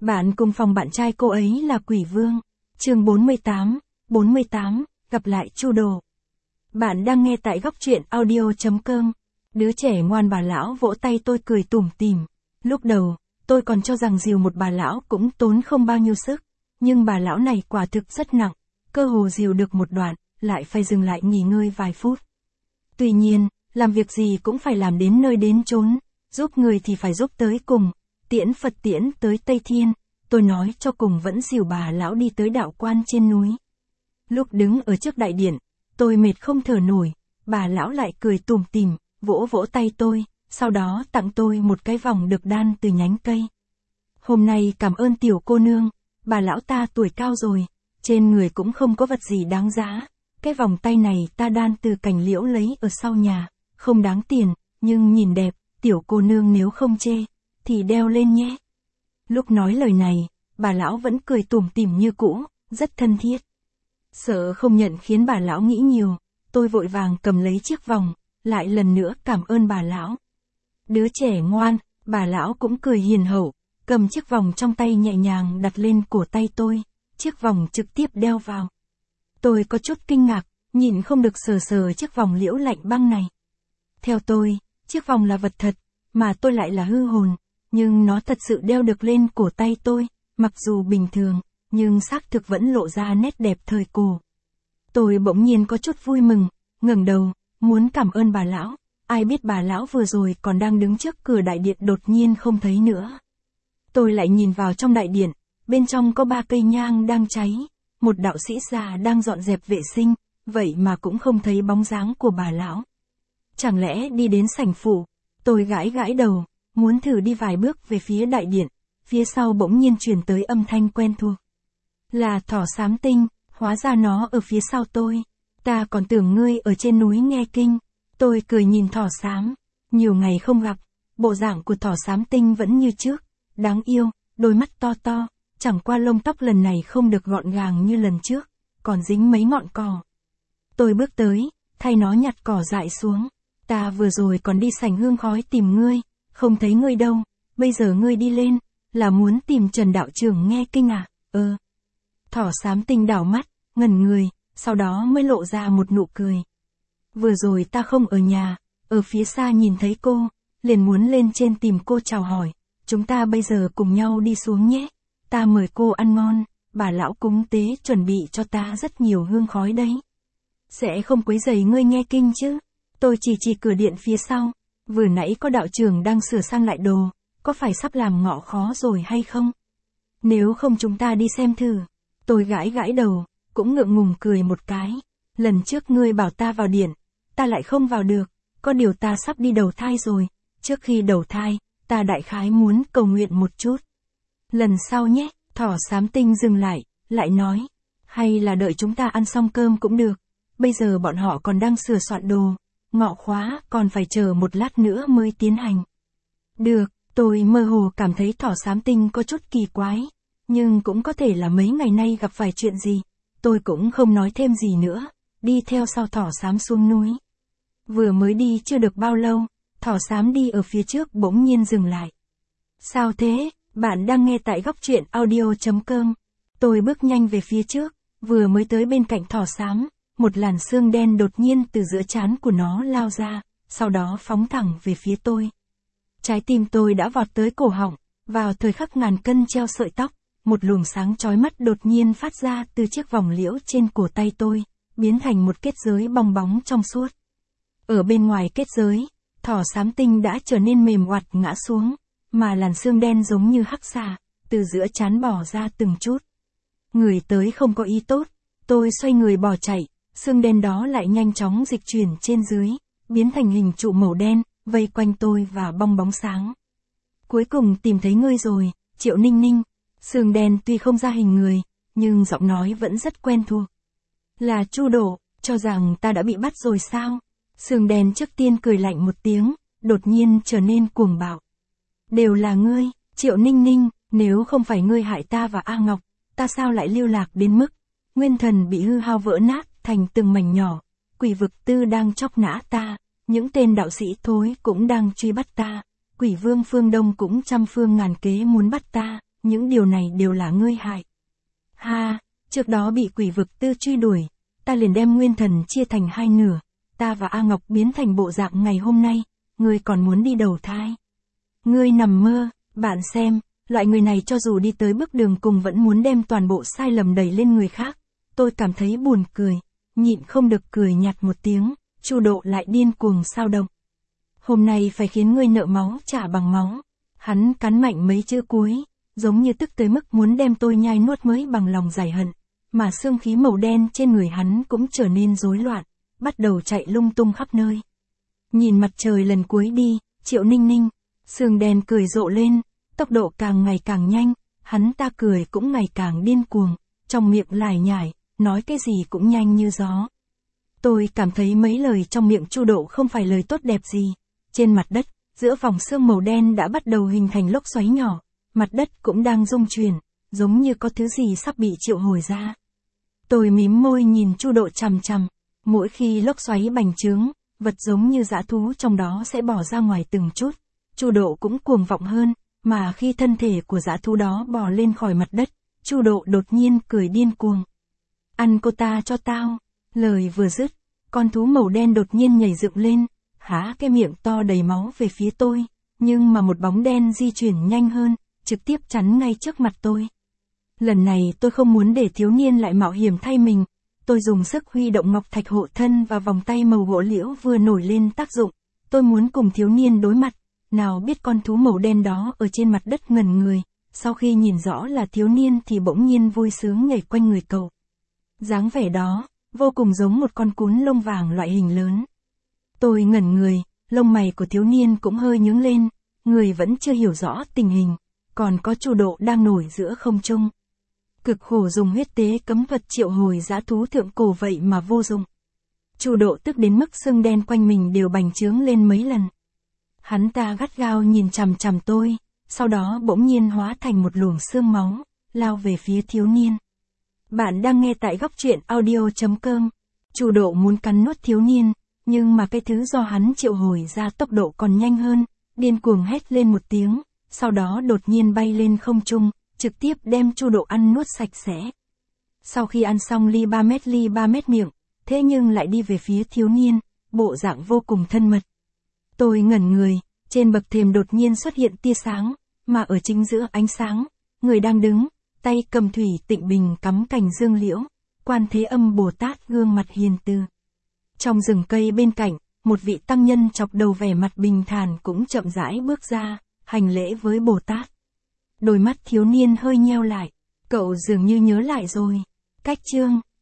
Bạn cùng phòng bạn trai cô ấy là Quỷ Vương. Chương 48, gặp lại Chu Đồ. Bạn đang nghe tại góc truyện audio.com. Đứa trẻ ngoan bà lão vỗ tay tôi cười tủm tỉm. Lúc đầu, tôi còn cho rằng dìu một bà lão cũng tốn không bao nhiêu sức. Nhưng bà lão này quả thực rất nặng. Cơ hồ dìu được một đoạn, lại phải dừng lại nghỉ ngơi vài phút. Tuy nhiên, làm việc gì cũng phải làm đến nơi đến chốn. Giúp người thì phải giúp tới cùng. Tiễn Phật tiễn tới Tây Thiên, tôi nói cho cùng vẫn dìu bà lão đi tới đạo quan trên núi. Lúc đứng ở trước đại điện, tôi mệt không thở nổi, bà lão lại cười tủm tỉm, vỗ vỗ tay tôi, sau đó tặng tôi một cái vòng được đan từ nhánh cây. Hôm nay cảm ơn tiểu cô nương, bà lão ta tuổi cao rồi, trên người cũng không có vật gì đáng giá. Cái vòng tay này ta đan từ cành liễu lấy ở sau nhà, không đáng tiền, nhưng nhìn đẹp, tiểu cô nương nếu không chê, thì đeo lên nhé. Lúc nói lời này, bà lão vẫn cười tủm tỉm như cũ, rất thân thiết. Sợ không nhận khiến bà lão nghĩ nhiều, tôi vội vàng cầm lấy chiếc vòng, lại lần nữa cảm ơn bà lão. Đứa trẻ ngoan, bà lão cũng cười hiền hậu, cầm chiếc vòng trong tay nhẹ nhàng đặt lên cổ tay tôi, chiếc vòng trực tiếp đeo vào. Tôi có chút kinh ngạc, nhìn không được sờ sờ chiếc vòng liễu lạnh băng này. Theo tôi, chiếc vòng là vật thật, mà tôi lại là hư hồn, nhưng nó thật sự đeo được lên cổ tay tôi, mặc dù bình thường, nhưng xác thực vẫn lộ ra nét đẹp thời cổ. Tôi bỗng nhiên có chút vui mừng, ngẩng đầu, muốn cảm ơn bà lão, ai biết bà lão vừa rồi còn đang đứng trước cửa đại điện đột nhiên không thấy nữa. Tôi lại nhìn vào trong đại điện, bên trong có 3 cây nhang đang cháy, một đạo sĩ già đang dọn dẹp vệ sinh, vậy mà cũng không thấy bóng dáng của bà lão. Chẳng lẽ đi đến sảnh phủ? Tôi gãi gãi đầu, muốn thử đi vài bước về phía đại điện, phía sau bỗng nhiên truyền tới âm thanh quen thuộc. Là Thỏ Xám Tinh, hóa ra nó ở phía sau tôi. Ta còn tưởng ngươi ở trên núi nghe kinh. Tôi cười nhìn Thỏ Xám, nhiều ngày không gặp, bộ dạng của Thỏ Xám Tinh vẫn như trước, đáng yêu, đôi mắt to to, chẳng qua lông tóc lần này không được gọn gàng như lần trước, còn dính mấy ngọn cỏ. Tôi bước tới, thay nó nhặt cỏ dại xuống. Ta vừa rồi còn đi sảnh hương khói tìm ngươi, không thấy ngươi đâu, bây giờ ngươi đi lên, là muốn tìm Trần đạo trưởng nghe kinh à? Thỏ Xám Tinh đảo mắt, ngẩn người, sau đó mới lộ ra một nụ cười. Vừa rồi ta không ở nhà, ở phía xa nhìn thấy cô, liền muốn lên trên tìm cô chào hỏi, chúng ta bây giờ cùng nhau đi xuống nhé, ta mời cô ăn ngon, bà lão cúng tế chuẩn bị cho ta rất nhiều hương khói đấy. Sẽ không quấy rầy ngươi nghe kinh chứ? Tôi chỉ cửa điện phía sau, vừa nãy có đạo trưởng đang sửa sang lại đồ, có phải sắp làm ngọ khó rồi hay không? Nếu không chúng ta đi xem thử. Tôi gãi gãi đầu, cũng ngượng ngùng cười một cái. Lần trước ngươi bảo ta vào điện, ta lại không vào được, có điều ta sắp đi đầu thai rồi, trước khi đầu thai, ta đại khái muốn cầu nguyện một chút. Lần sau nhé, Thỏ Xám Tinh dừng lại nói, hay là đợi chúng ta ăn xong cơm cũng được, bây giờ bọn họ còn đang sửa soạn đồ, ngọ khóa còn phải chờ một lát nữa mới tiến hành. Được, tôi mơ hồ cảm thấy Thỏ Xám Tinh có chút kỳ quái, nhưng cũng có thể là mấy ngày nay gặp phải chuyện gì, tôi cũng không nói thêm gì nữa, đi theo sau Thỏ Xám xuống núi. Vừa mới đi chưa được bao lâu, Thỏ Xám đi ở phía trước bỗng nhiên dừng lại. Sao thế, bạn đang nghe tại góc truyện audio.com. Tôi bước nhanh về phía trước, vừa mới tới bên cạnh Thỏ Xám, một làn sương đen đột nhiên từ giữa trán của nó lao ra, sau đó phóng thẳng về phía tôi. Trái tim tôi đã vọt tới cổ họng, vào thời khắc ngàn cân treo sợi tóc, một luồng sáng chói mắt đột nhiên phát ra từ chiếc vòng liễu trên cổ tay tôi, biến thành một kết giới bong bóng trong suốt. Ở bên ngoài kết giới, Thỏ Xám Tinh đã trở nên mềm oặt ngã xuống, mà làn sương đen giống như hắc xà, từ giữa trán bỏ ra từng chút. Người tới không có ý tốt, tôi xoay người bỏ chạy, sương đen đó lại nhanh chóng dịch chuyển trên dưới, biến thành hình trụ màu đen, vây quanh tôi và bong bóng sáng. Cuối cùng tìm thấy ngươi rồi, Triệu Ninh Ninh. Sương đen tuy không ra hình người, nhưng giọng nói vẫn rất quen thuộc. Là Chu Đồ, cho rằng ta đã bị bắt rồi sao? Sương đen trước tiên cười lạnh một tiếng, đột nhiên trở nên cuồng bạo. Đều là ngươi, Triệu Ninh Ninh, nếu không phải ngươi hại ta và A Ngọc, ta sao lại lưu lạc đến mức nguyên thần bị hư hao vỡ nát thành từng mảnh nhỏ, quỷ vực tư đang chóc nã ta, những tên đạo sĩ thối cũng đang truy bắt ta, quỷ vương phương Đông cũng trăm phương ngàn kế muốn bắt ta, những điều này đều là ngươi hại. Ha, trước đó bị quỷ vực tư truy đuổi, ta liền đem nguyên thần chia thành hai nửa, ta và A Ngọc biến thành bộ dạng ngày hôm nay, ngươi còn muốn đi đầu thai. Ngươi nằm mơ, bạn xem, loại người này cho dù đi tới bước đường cùng vẫn muốn đem toàn bộ sai lầm đẩy lên người khác. Tôi cảm thấy buồn cười, nhịn không được cười nhạt một tiếng, Chu Độ lại điên cuồng sao động. Hôm nay phải khiến ngươi nợ máu trả bằng máu. Hắn cắn mạnh mấy chữ cuối, giống như tức tới mức muốn đem tôi nhai nuốt mới bằng lòng giải hận, mà xương khí màu đen trên người hắn cũng trở nên rối loạn, bắt đầu chạy lung tung khắp nơi. Nhìn mặt trời lần cuối đi, Triệu Ninh Ninh, Sương đen cười rộ lên, tốc độ càng ngày càng nhanh, hắn ta cười cũng ngày càng điên cuồng, trong miệng lải nhải, nói cái gì cũng nhanh như gió. Tôi cảm thấy mấy lời trong miệng Chu Độ không phải lời tốt đẹp gì. Trên mặt đất, giữa vòng sương màu đen đã bắt đầu hình thành lốc xoáy nhỏ, mặt đất cũng đang rung chuyển, giống như có thứ gì sắp bị triệu hồi ra. Tôi mím môi nhìn Chu Độ chằm chằm, mỗi khi lốc xoáy bành trướng, vật giống như dã thú trong đó sẽ bỏ ra ngoài từng chút. Chu Độ cũng cuồng vọng hơn, mà khi thân thể của dã thú đó bò lên khỏi mặt đất, Chu Độ đột nhiên cười điên cuồng. Ăn cô ta cho tao. Lời vừa dứt, con thú màu đen đột nhiên nhảy dựng lên, há cái miệng to đầy máu về phía tôi, nhưng mà một bóng đen di chuyển nhanh hơn, trực tiếp chắn ngay trước mặt tôi. Lần này tôi không muốn để thiếu niên lại mạo hiểm thay mình, tôi dùng sức huy động ngọc thạch hộ thân và vòng tay màu gỗ liễu vừa nổi lên tác dụng, tôi muốn cùng thiếu niên đối mặt, nào biết con thú màu đen đó ở trên mặt đất ngẩn người, sau khi nhìn rõ là thiếu niên thì bỗng nhiên vui sướng nhảy quanh người cậu. Dáng vẻ đó, vô cùng giống một con cún lông vàng loại hình lớn. Tôi ngẩn người, lông mày của thiếu niên cũng hơi nhướng lên, người vẫn chưa hiểu rõ tình hình, còn có Chu Độ đang nổi giữa không trung. Cực khổ dùng huyết tế cấm thuật triệu hồi dã thú thượng cổ vậy mà vô dụng. Chu Độ tức đến mức xương đen quanh mình đều bành trướng lên mấy lần. Hắn ta gắt gao nhìn chằm chằm tôi, sau đó bỗng nhiên hóa thành một luồng xương máu, lao về phía thiếu niên. Bạn đang nghe tại góc truyện audio.com. Chu Độ muốn cắn nuốt thiếu niên, nhưng mà cái thứ do hắn triệu hồi ra tốc độ còn nhanh hơn, điên cuồng hét lên một tiếng, sau đó đột nhiên bay lên không trung, trực tiếp đem Chu Độ ăn nuốt sạch sẽ. Sau khi ăn xong ly 3 mét miệng, thế nhưng lại đi về phía thiếu niên, bộ dạng vô cùng thân mật. Tôi ngẩn người, trên bậc thềm đột nhiên xuất hiện tia sáng, mà ở chính giữa ánh sáng, người đang đứng, tay cầm thủy tịnh bình cắm cành dương liễu, Quan Thế Âm Bồ Tát gương mặt hiền từ. Trong rừng cây bên cạnh, một vị tăng nhân chọc đầu vẻ mặt bình thản cũng chậm rãi bước ra, hành lễ với Bồ Tát. Đôi mắt thiếu niên hơi nheo lại, cậu dường như nhớ lại rồi. Cách chương